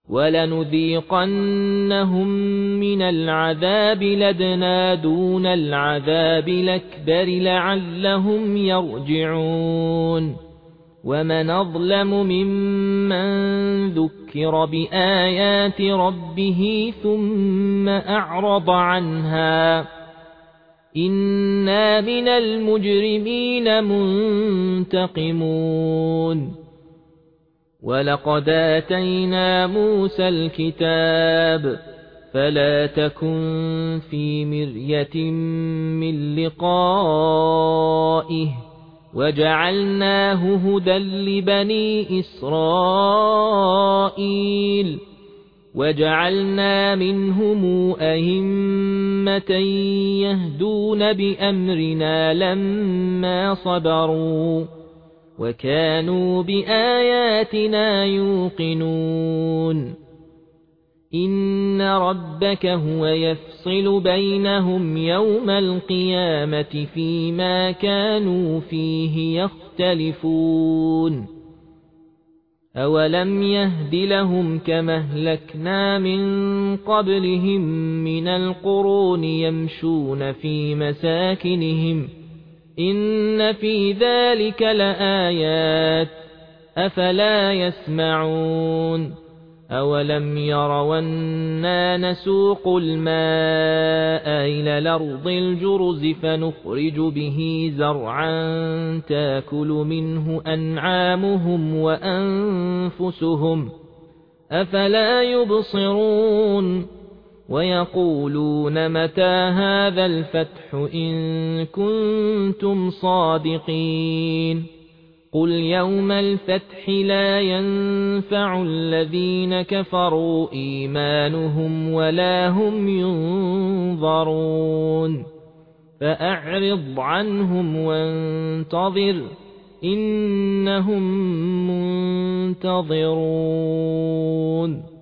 وَلَنُذِيقَنَّهُم مِّنَ الْعَذَابِ الْأَدْنَىٰ دُونَ الْعَذَابِ الْأَكْبَرِ لَعَلَّهُمْ يَرْجِعُونَ وَمَنْ أَظْلَمُ مِمَّن ذُكِّرَ بِآيَاتِ رَبِّهِ ثُمَّ أَعْرَضَ عَنْهَا إِنَّا مِنَ الْمُجْرِمِينَ مُنتَقِمُونَ وَلَقَدْ آتَيْنَا مُوسَى الْكِتَابَ فَلَا تَكُن فِي مِرْيَةٍ مِّن لِّقَائِهِ وَجَعَلْنَاهُ هُدًى لِّبَنِي إِسْرَائِيلَ وَجَعَلْنَا مِنْهُمْ أَئِمَّةً يَهْدُونَ بِأَمْرِنَا لَمَّا صَبَرُوا وَكَانُوا بِآيَاتِنَا يُوقِنُونَ إِنَّ رَبَّكَ هُوَ يَفْصِلُ بَيْنَهُمْ يَوْمَ الْقِيَامَةِ فِيمَا كَانُوا فِيهِ يَخْتَلِفُونَ أَوَلَمْ يَهْدِ لَهُمْ كَمَا أَهْلَكْنَا مِن قَبْلِهِم مِّنَ الْقُرُونِ يَمْشُونَ فِي مَسَاكِنِهِمْ إِنَّ فِي ذَلِكَ لَآيَاتٍ أَفَلَا يَسْمَعُونَ أَوَلَمْ يَرَوْا أَنَّا نَسُوقُ الْمَاءَ إِلَى الْأَرْضِ الْجُرُزِ فَنُخْرِجُ بِهِ زَرْعًا تَأْكُلُ مِنْهُ أَنْعَامُهُمْ وَأَنفُسُهُمْ أَفَلَا يُبْصِرُونَ وَيَقُولُونَ مَتَى هَذَا الْفَتْحُ إِن كُنتُمْ صَادِقِينَ قُلْ يَوْمَ الْفَتْحِ لَا يَنفَعُ الَّذِينَ كَفَرُوا إِيمَانُهُمْ وَلَا هُمْ يُنظَرُونَ فَأَعْرِضْ عَنْهُمْ وَانتَظِرْ إِنَّهُمْ مُنتَظِرُونَ